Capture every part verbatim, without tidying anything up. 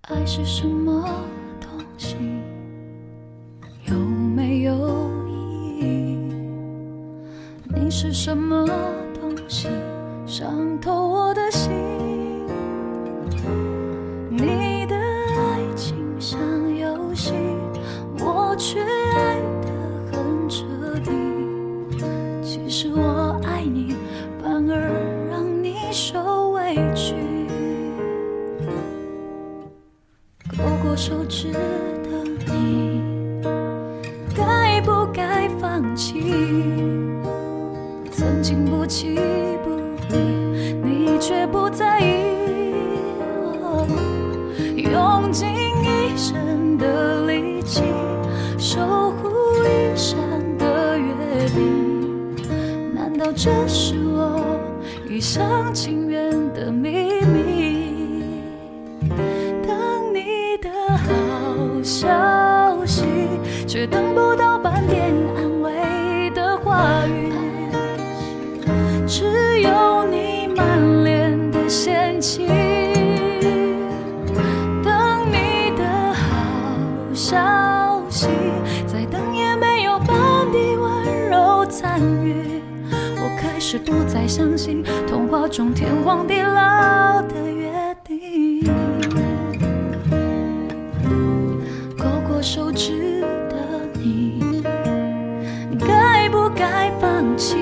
爱是什么东西？有没有意义？你是什么东西？伤透我的心。你的爱情像游戏，我却爱得很彻底。其实我爱你，反而让你受委屈。勾过手指的你，该不该放弃？曾经不弃不离，你却不在意。哦，用尽一生的力气，守护一生的约定，难道这是我一厢情愿的秘密？等你的好消息，却等不到半点安慰的话语，只有你满脸的嫌弃。等你的好消息，再等也没有半滴温柔参与。我开始不再相信童话中天荒地老的约定。勾过手指的你，该不该放弃？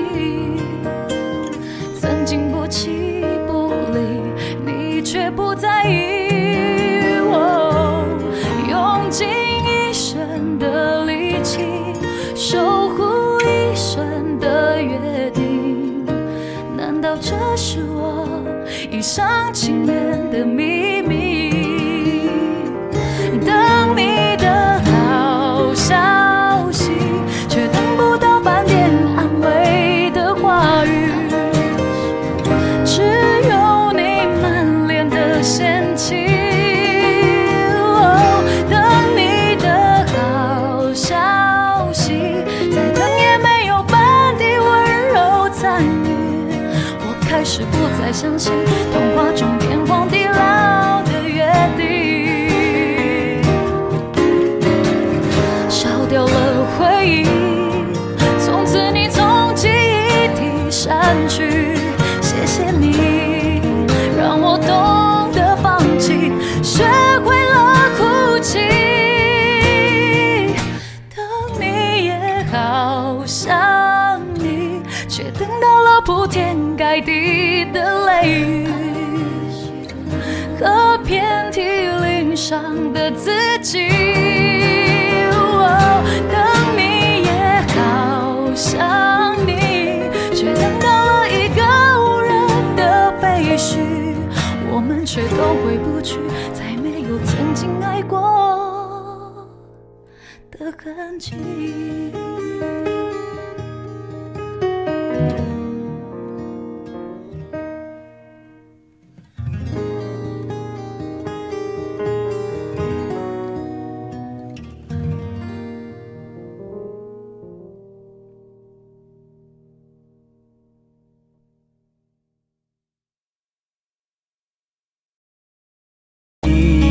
曾经不弃不离，你却不在意。哦，用尽一生的力气，守护一生的约定，难道这是我一厢情愿的秘密？等你的好消息，却等不到半点安慰的话语，只有你满脸的嫌弃。哦，等你的好消息，再等也没有半滴温柔参与。我开始不再相信童话中天荒地老的约定。烧掉了回忆，从此你从记忆体删去。谢谢你让我懂得放弃，学会了哭泣。等你也好想你，却等到了铺天盖地的雷雨和遍体鳞伤的自己。哦，等你也好想你，却等到了一个无人的废墟，我们却都回不去再没有曾经爱过的痕迹。